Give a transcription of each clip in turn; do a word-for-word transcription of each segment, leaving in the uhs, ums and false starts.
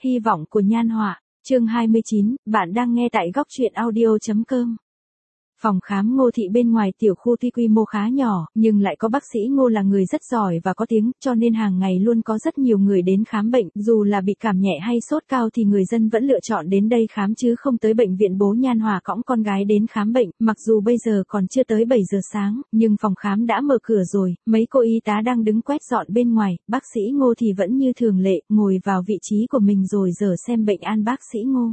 Hy vọng của Nhan Họa, chương hai mươi chín, bạn đang nghe tại góc truyện audio.com. Phòng khám Ngô Thị bên ngoài tiểu khu tuy quy mô khá nhỏ, nhưng lại có bác sĩ Ngô là người rất giỏi và có tiếng, cho nên hàng ngày luôn có rất nhiều người đến khám bệnh, dù là bị cảm nhẹ hay sốt cao thì người dân vẫn lựa chọn đến đây khám chứ không tới bệnh viện. Bố Nhan Họa cõng con gái đến khám bệnh, mặc dù bây giờ còn chưa tới bảy giờ sáng, nhưng phòng khám đã mở cửa rồi, mấy cô y tá đang đứng quét dọn bên ngoài, bác sĩ Ngô thì vẫn như thường lệ, ngồi vào vị trí của mình rồi giờ xem bệnh an bác sĩ Ngô.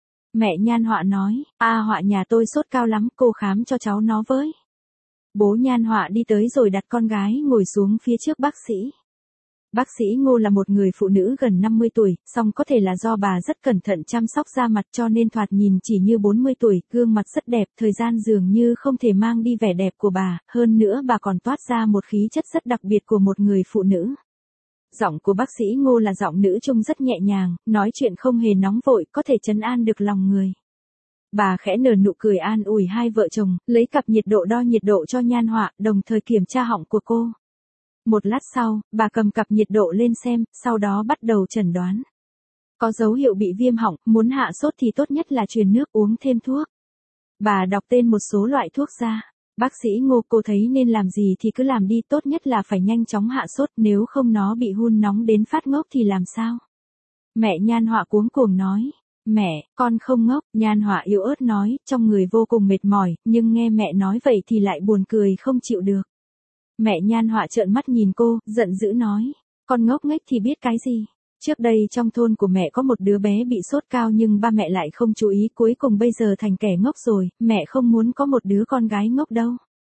Mẹ Nhan Họa nói, a Họa nhà tôi sốt cao lắm, cô khám cho cháu nó với. Bố Nhan Họa đi tới rồi đặt con gái ngồi xuống phía trước bác sĩ. Bác sĩ Ngô là một người phụ nữ gần năm mươi tuổi, song có thể là do bà rất cẩn thận chăm sóc da mặt cho nên thoạt nhìn chỉ như bốn mươi tuổi, gương mặt rất đẹp, thời gian dường như không thể mang đi vẻ đẹp của bà, hơn nữa bà còn toát ra một khí chất rất đặc biệt của một người phụ nữ. Giọng của bác sĩ Ngô là giọng nữ trung rất nhẹ nhàng, nói chuyện không hề nóng vội, có thể trấn an được lòng người. Bà khẽ nở nụ cười an ủi hai vợ chồng, lấy cặp nhiệt độ đo nhiệt độ cho Nhan Họa, đồng thời kiểm tra họng của cô. Một lát sau, bà cầm cặp nhiệt độ lên xem, sau đó bắt đầu chẩn đoán. Có dấu hiệu bị viêm họng, muốn hạ sốt thì tốt nhất là truyền nước uống thêm thuốc. Bà đọc tên một số loại thuốc ra. Bác sĩ Ngô, cô thấy nên làm gì thì cứ làm đi, tốt nhất là phải nhanh chóng hạ sốt, nếu không nó bị hun nóng đến phát ngốc thì làm sao? Mẹ Nhan Họa cuống cuồng nói. Mẹ, con không ngốc, Nhan Họa yếu ớt nói, trong người vô cùng mệt mỏi, nhưng nghe mẹ nói vậy thì lại buồn cười không chịu được. Mẹ Nhan Họa trợn mắt nhìn cô, giận dữ nói, con ngốc nghếch thì biết cái gì? Trước đây trong thôn của mẹ có một đứa bé bị sốt cao nhưng ba mẹ lại không chú ý, cuối cùng bây giờ thành kẻ ngốc rồi, mẹ không muốn có một đứa con gái ngốc đâu.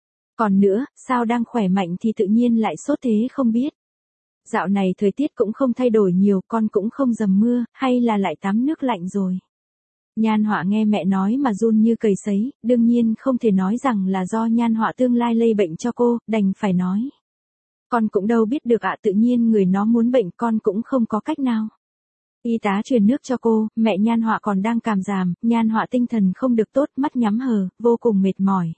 Còn nữa, sao đang khỏe mạnh thì tự nhiên lại sốt thế không biết. Dạo này thời tiết cũng không thay đổi nhiều, con cũng không dầm mưa, hay là lại tắm nước lạnh rồi. Nhan Họa nghe mẹ nói mà run như cầy sấy, đương nhiên không thể nói rằng là do Nhan Họa tương lai lây bệnh cho cô, đành phải nói. Con cũng đâu biết được ạ, tự nhiên người nó muốn bệnh con cũng không có cách nào. Y tá truyền nước cho cô, mẹ Nhan Họa còn đang cảm giảm, Nhan Họa tinh thần không được tốt, mắt nhắm hờ, vô cùng mệt mỏi.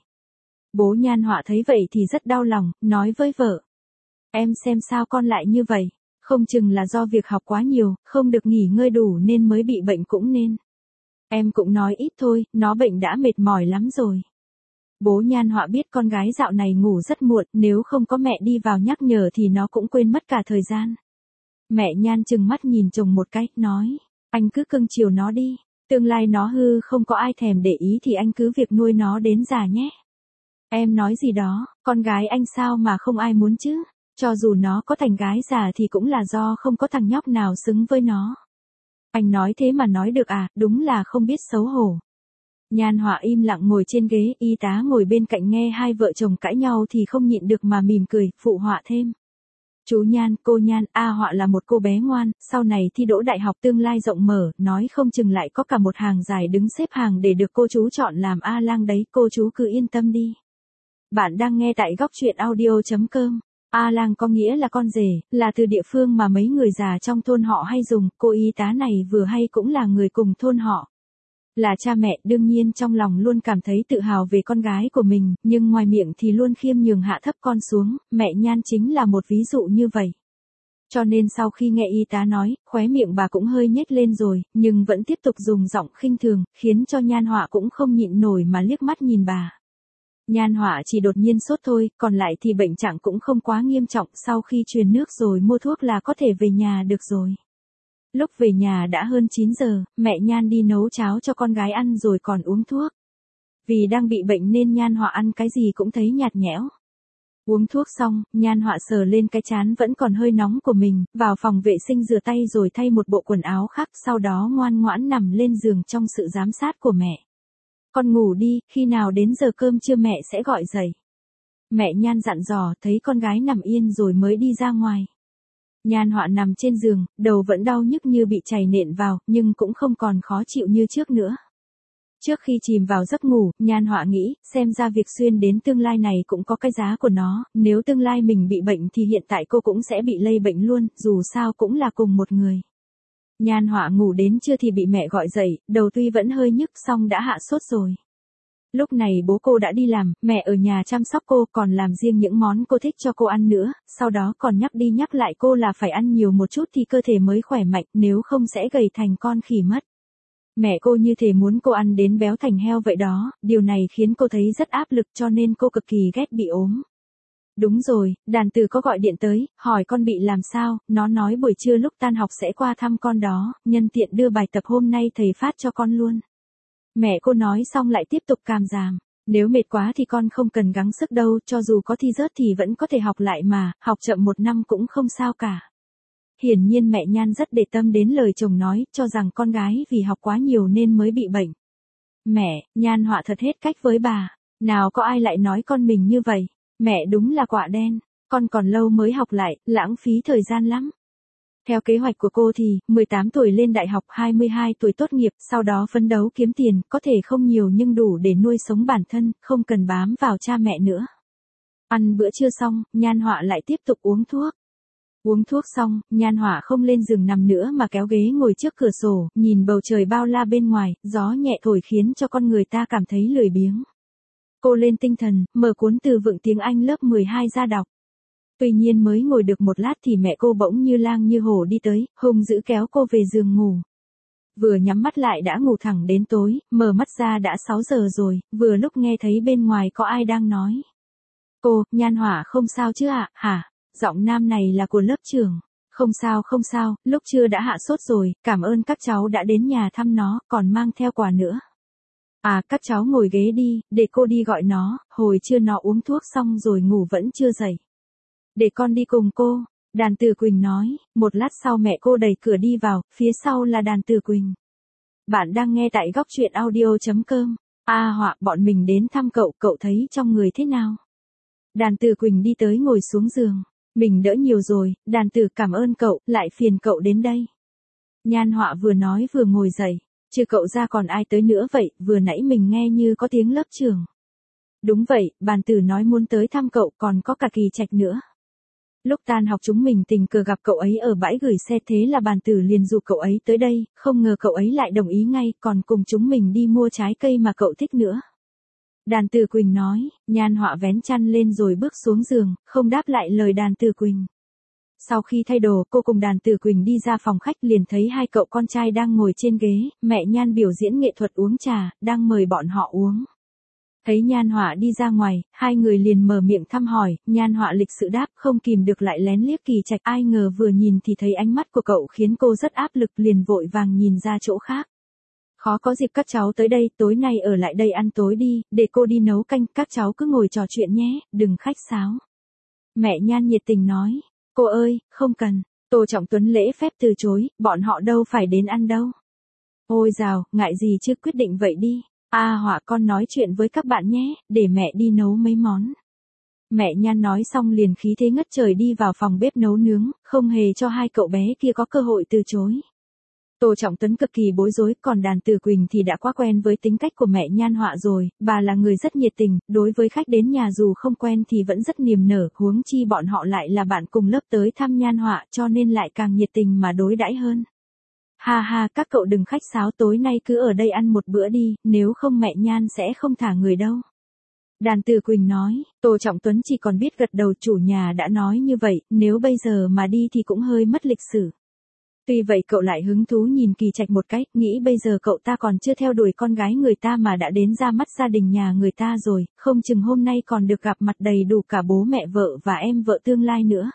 Bố Nhan Họa thấy vậy thì rất đau lòng, nói với vợ. Em xem sao con lại như vậy, không chừng là do việc học quá nhiều, không được nghỉ ngơi đủ nên mới bị bệnh cũng nên. Em cũng nói ít thôi, nó bệnh đã mệt mỏi lắm rồi. Bố Nhan Họa biết con gái dạo này ngủ rất muộn, nếu không có mẹ đi vào nhắc nhở thì nó cũng quên mất cả thời gian. Mẹ Nhan trừng mắt nhìn chồng một cái, nói, anh cứ cưng chiều nó đi, tương lai nó hư không có ai thèm để ý thì anh cứ việc nuôi nó đến già nhé. Em nói gì đó, con gái anh sao mà không ai muốn chứ, cho dù nó có thành gái già thì cũng là do không có thằng nhóc nào xứng với nó. Anh nói thế mà nói được à, đúng là không biết xấu hổ. Nhan Họa im lặng ngồi trên ghế, y tá ngồi bên cạnh nghe hai vợ chồng cãi nhau thì không nhịn được mà mỉm cười, phụ họa thêm. Chú Nhan, cô Nhan, A Họa là một cô bé ngoan, sau này thi đỗ đại học tương lai rộng mở, nói không chừng lại có cả một hàng dài đứng xếp hàng để được cô chú chọn làm A lang đấy, cô chú cứ yên tâm đi. Bạn đang nghe tại góc truyện audio.com. A lang có nghĩa là con rể, là từ địa phương mà mấy người già trong thôn họ hay dùng, cô y tá này vừa hay cũng là người cùng thôn họ. Là cha mẹ, đương nhiên trong lòng luôn cảm thấy tự hào về con gái của mình, nhưng ngoài miệng thì luôn khiêm nhường hạ thấp con xuống, mẹ Nhan chính là một ví dụ như vậy. Cho nên sau khi nghe y tá nói, khóe miệng bà cũng hơi nhếch lên rồi, nhưng vẫn tiếp tục dùng giọng khinh thường, khiến cho Nhan Họa cũng không nhịn nổi mà liếc mắt nhìn bà. Nhan Họa chỉ đột nhiên sốt thôi, còn lại thì bệnh trạng cũng không quá nghiêm trọng, sau khi truyền nước rồi mua thuốc là có thể về nhà được rồi. Lúc về nhà đã hơn chín giờ, mẹ Nhan đi nấu cháo cho con gái ăn rồi còn uống thuốc. Vì đang bị bệnh nên Nhan Họa ăn cái gì cũng thấy nhạt nhẽo. Uống thuốc xong, Nhan Họa sờ lên cái trán vẫn còn hơi nóng của mình, vào phòng vệ sinh rửa tay rồi thay một bộ quần áo khác, sau đó ngoan ngoãn nằm lên giường trong sự giám sát của mẹ. Con ngủ đi, khi nào đến giờ cơm trưa mẹ sẽ gọi dậy. Mẹ Nhan dặn dò, thấy con gái nằm yên rồi mới đi ra ngoài. Nhan Họa nằm trên giường, đầu vẫn đau nhức như bị chày nện vào, nhưng cũng không còn khó chịu như trước nữa. Trước khi chìm vào giấc ngủ, Nhan Họa nghĩ, xem ra việc xuyên đến tương lai này cũng có cái giá của nó, nếu tương lai mình bị bệnh thì hiện tại cô cũng sẽ bị lây bệnh luôn, dù sao cũng là cùng một người. Nhan Họa ngủ đến trưa thì bị mẹ gọi dậy, đầu tuy vẫn hơi nhức song đã hạ sốt rồi. Lúc này bố cô đã đi làm, mẹ ở nhà chăm sóc cô còn làm riêng những món cô thích cho cô ăn nữa, sau đó còn nhắc đi nhắc lại cô là phải ăn nhiều một chút thì cơ thể mới khỏe mạnh, nếu không sẽ gầy thành con khỉ mất. Mẹ cô như thể muốn cô ăn đến béo thành heo vậy đó, điều này khiến cô thấy rất áp lực cho nên cô cực kỳ ghét bị ốm. Đúng rồi, đàn từ có gọi điện tới, hỏi con bị làm sao, nó nói buổi trưa lúc tan học sẽ qua thăm con đó, nhân tiện đưa bài tập hôm nay thầy phát cho con luôn. Mẹ cô nói xong lại tiếp tục càm ràm, nếu mệt quá thì con không cần gắng sức đâu, cho dù có thi rớt thì vẫn có thể học lại mà, học chậm một năm cũng không sao cả. Hiển nhiên mẹ Nhan rất để tâm đến lời chồng nói, cho rằng con gái vì học quá nhiều nên mới bị bệnh. Mẹ, Nhan Họa thật hết cách với bà, nào có ai lại nói con mình như vậy, mẹ đúng là quạ đen, con còn lâu mới học lại, lãng phí thời gian lắm. Theo kế hoạch của cô thì, mười tám tuổi lên đại học, hai mươi hai tuổi tốt nghiệp, sau đó phấn đấu kiếm tiền, có thể không nhiều nhưng đủ để nuôi sống bản thân, không cần bám vào cha mẹ nữa. Ăn bữa trưa xong, Nhan Họa lại tiếp tục uống thuốc. Uống thuốc xong, Nhan Họa không lên giường nằm nữa mà kéo ghế ngồi trước cửa sổ, nhìn bầu trời bao la bên ngoài, gió nhẹ thổi khiến cho con người ta cảm thấy lười biếng. Cô lên tinh thần, mở cuốn từ vựng tiếng Anh lớp mười hai ra đọc. Tuy nhiên mới ngồi được một lát thì mẹ cô bỗng như lang như hổ đi tới, hung dữ kéo cô về giường ngủ. Vừa nhắm mắt lại đã ngủ thẳng đến tối, mở mắt ra đã sáu giờ rồi, vừa lúc nghe thấy bên ngoài có ai đang nói. Cô, Nhan Họa không sao chứ ạ, hả? Giọng nam này là của lớp trưởng. Không sao không sao, lúc trưa đã hạ sốt rồi, cảm ơn các cháu đã đến nhà thăm nó, còn mang theo quà nữa. À, các cháu ngồi ghế đi, để cô đi gọi nó, hồi trưa nó uống thuốc xong rồi ngủ vẫn chưa dậy. Để con đi cùng cô, Đàn Từ Quỳnh nói, một lát sau mẹ cô đẩy cửa đi vào, phía sau là Đàn Từ Quỳnh. Bạn đang nghe tại góc truyện audio chấm com. À Họa, bọn mình đến thăm cậu, cậu thấy trong người thế nào? Đàn Từ Quỳnh đi tới ngồi xuống giường. Mình đỡ nhiều rồi, Đàn Từ cảm ơn cậu, lại phiền cậu đến đây. Nhan Họa vừa nói vừa ngồi dậy, chứ cậu ra còn ai tới nữa vậy, vừa nãy mình nghe như có tiếng lớp trưởng. Đúng vậy, Bàn Tử nói muốn tới thăm cậu, còn có cả Kỳ Trạch nữa. Lúc tan học chúng mình tình cờ gặp cậu ấy ở bãi gửi xe, thế là Bàn Tử liền dụ cậu ấy tới đây, không ngờ cậu ấy lại đồng ý ngay, còn cùng chúng mình đi mua trái cây mà cậu thích nữa. Đàn Từ Quỳnh nói, Nhan Họa vén chăn lên rồi bước xuống giường, không đáp lại lời Đàn Từ Quỳnh. Sau khi thay đồ, cô cùng Đàn Từ Quỳnh đi ra phòng khách liền thấy hai cậu con trai đang ngồi trên ghế, mẹ Nhan biểu diễn nghệ thuật uống trà, đang mời bọn họ uống. Thấy Nhan Họa đi ra ngoài, hai người liền mở miệng thăm hỏi, Nhan Họa lịch sự đáp, không kìm được lại lén liếc Kỳ Trạch, ai ngờ vừa nhìn thì thấy ánh mắt của cậu khiến cô rất áp lực, liền vội vàng nhìn ra chỗ khác. Khó có dịp các cháu tới đây, tối nay ở lại đây ăn tối đi, để cô đi nấu canh, các cháu cứ ngồi trò chuyện nhé, đừng khách sáo. Mẹ Nhan nhiệt tình nói, cô ơi, không cần, Tô Trọng Tuấn lễ phép từ chối, bọn họ đâu phải đến ăn đâu. Ôi dào, ngại gì chứ, quyết định vậy đi. À Họa, con nói chuyện với các bạn nhé, để mẹ đi nấu mấy món. Mẹ Nhan nói xong liền khí thế ngất trời đi vào phòng bếp nấu nướng, không hề cho hai cậu bé kia có cơ hội từ chối. Tô Trọng Tuấn cực kỳ bối rối, còn Đàn Từ Quỳnh thì đã quá quen với tính cách của mẹ Nhan Họa rồi, bà là người rất nhiệt tình, đối với khách đến nhà dù không quen thì vẫn rất niềm nở, huống chi bọn họ lại là bạn cùng lớp tới thăm Nhan Họa cho nên lại càng nhiệt tình mà đối đãi hơn. Ha ha, các cậu đừng khách sáo, tối nay cứ ở đây ăn một bữa đi, nếu không mẹ Nhan sẽ không thả người đâu. Đàn Từ Quỳnh nói, Tô Trọng Tuấn chỉ còn biết gật đầu, chủ nhà đã nói như vậy, nếu bây giờ mà đi thì cũng hơi mất lịch sử. Tuy vậy cậu lại hứng thú nhìn Kỳ Trạch một cách, nghĩ bây giờ cậu ta còn chưa theo đuổi con gái người ta mà đã đến ra mắt gia đình nhà người ta rồi, không chừng hôm nay còn được gặp mặt đầy đủ cả bố mẹ vợ và em vợ tương lai nữa.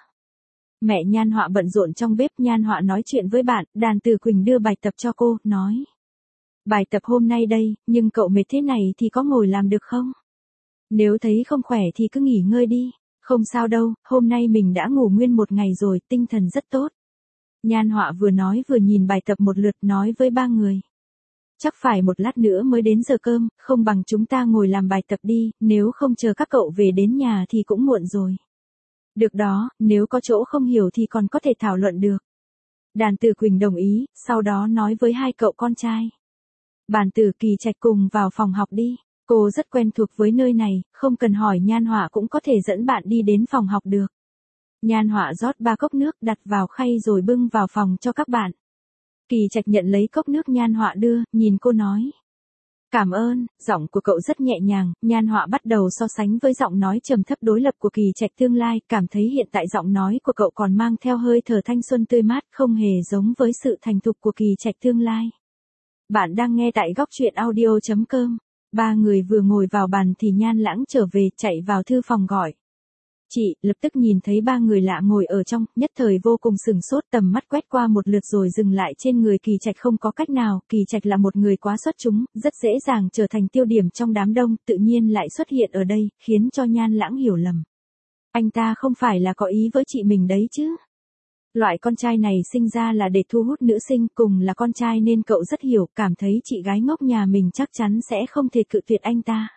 Mẹ Nhan Họa bận rộn trong bếp, Nhan Họa nói chuyện với bạn, Đàn Từ Quỳnh đưa bài tập cho cô, nói. Bài tập hôm nay đây, nhưng cậu mệt thế này thì có ngồi làm được không? Nếu thấy không khỏe thì cứ nghỉ ngơi đi, không sao đâu, hôm nay mình đã ngủ nguyên một ngày rồi, tinh thần rất tốt. Nhan Họa vừa nói vừa nhìn bài tập một lượt, nói với ba người. Chắc phải một lát nữa mới đến giờ cơm, không bằng chúng ta ngồi làm bài tập đi, nếu không chờ các cậu về đến nhà thì cũng muộn rồi. Được đó, nếu có chỗ không hiểu thì còn có thể thảo luận được. Đàn Từ Quỳnh đồng ý, sau đó nói với hai cậu con trai. Bàn Tử, Kỳ Trạch cùng vào phòng học đi. Cô rất quen thuộc với nơi này, không cần hỏi Nhan Họa cũng có thể dẫn bạn đi đến phòng học được. Nhan Họa rót ba cốc nước đặt vào khay rồi bưng vào phòng cho các bạn. Kỳ Trạch nhận lấy cốc nước Nhan Họa đưa, nhìn cô nói. Cảm ơn, giọng của cậu rất nhẹ nhàng, Nhan Họa bắt đầu so sánh với giọng nói trầm thấp đối lập của Kỳ Trạch tương lai, cảm thấy hiện tại giọng nói của cậu còn mang theo hơi thở thanh xuân tươi mát, không hề giống với sự thành thục của Kỳ Trạch tương lai. Bạn đang nghe tại góc truyện audio chấm com. Ba người vừa ngồi vào bàn thì Nhan Lãng trở về, chạy vào thư phòng gọi. Chị, lập tức nhìn thấy ba người lạ ngồi ở trong, nhất thời vô cùng sừng sốt, tầm mắt quét qua một lượt rồi dừng lại trên người Kỳ Trạch. Không có cách nào, Kỳ Trạch là một người quá xuất chúng, rất dễ dàng trở thành tiêu điểm trong đám đông, tự nhiên lại xuất hiện ở đây, khiến cho Nhan Lãng hiểu lầm. Anh ta không phải là có ý với chị mình đấy chứ? Loại con trai này sinh ra là để thu hút nữ sinh, cùng là con trai nên cậu rất hiểu, cảm thấy chị gái ngốc nhà mình chắc chắn sẽ không thể cự tuyệt anh ta.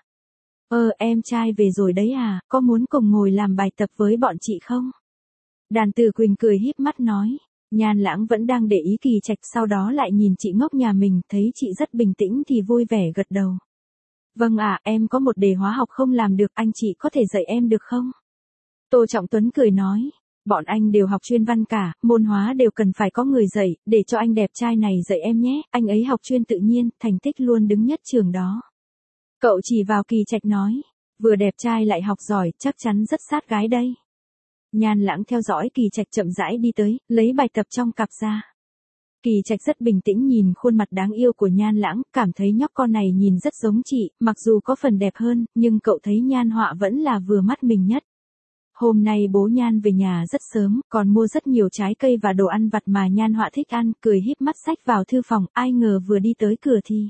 Ờ, em trai về rồi đấy à, có muốn cùng ngồi làm bài tập với bọn chị không? Đàn Tử Quỳnh cười híp mắt nói. Nhan Lãng vẫn đang để ý Kỳ Trạch, sau đó lại nhìn chị ngốc nhà mình, thấy chị rất bình tĩnh thì vui vẻ gật đầu. Vâng ạ, em có một đề hóa học không làm được, anh chị có thể dạy em được không? Tô Trọng Tuấn cười nói. Bọn anh đều học chuyên văn cả, môn hóa đều cần phải có người dạy, để cho anh đẹp trai này dạy em nhé, anh ấy học chuyên tự nhiên, thành tích luôn đứng nhất trường đó. Cậu chỉ vào Kỳ Trạch nói, vừa đẹp trai lại học giỏi, chắc chắn rất sát gái đây. Nhan Lãng theo dõi Kỳ Trạch chậm rãi đi tới, lấy bài tập trong cặp ra. Kỳ Trạch rất bình tĩnh nhìn khuôn mặt đáng yêu của Nhan Lãng, cảm thấy nhóc con này nhìn rất giống chị, mặc dù có phần đẹp hơn, nhưng cậu thấy Nhan Họa vẫn là vừa mắt mình nhất. Hôm nay bố Nhan về nhà rất sớm, còn mua rất nhiều trái cây và đồ ăn vặt mà Nhan Họa thích ăn, cười híp mắt xách vào thư phòng, ai ngờ vừa đi tới cửa thì...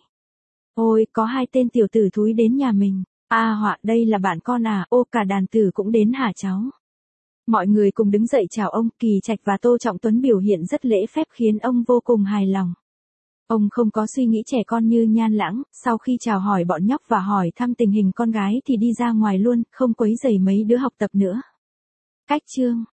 Ôi, có hai tên tiểu tử thúi đến nhà mình. À Họa, đây là bạn con à, ô cả Đàn Tử cũng đến hả cháu? Mọi người cùng đứng dậy chào ông, Kỳ Trạch và Tô Trọng Tuấn biểu hiện rất lễ phép khiến ông vô cùng hài lòng. Ông không có suy nghĩ trẻ con như Nhan Lãng, sau khi chào hỏi bọn nhóc và hỏi thăm tình hình con gái thì đi ra ngoài luôn, không quấy rầy mấy đứa học tập nữa. Cách chương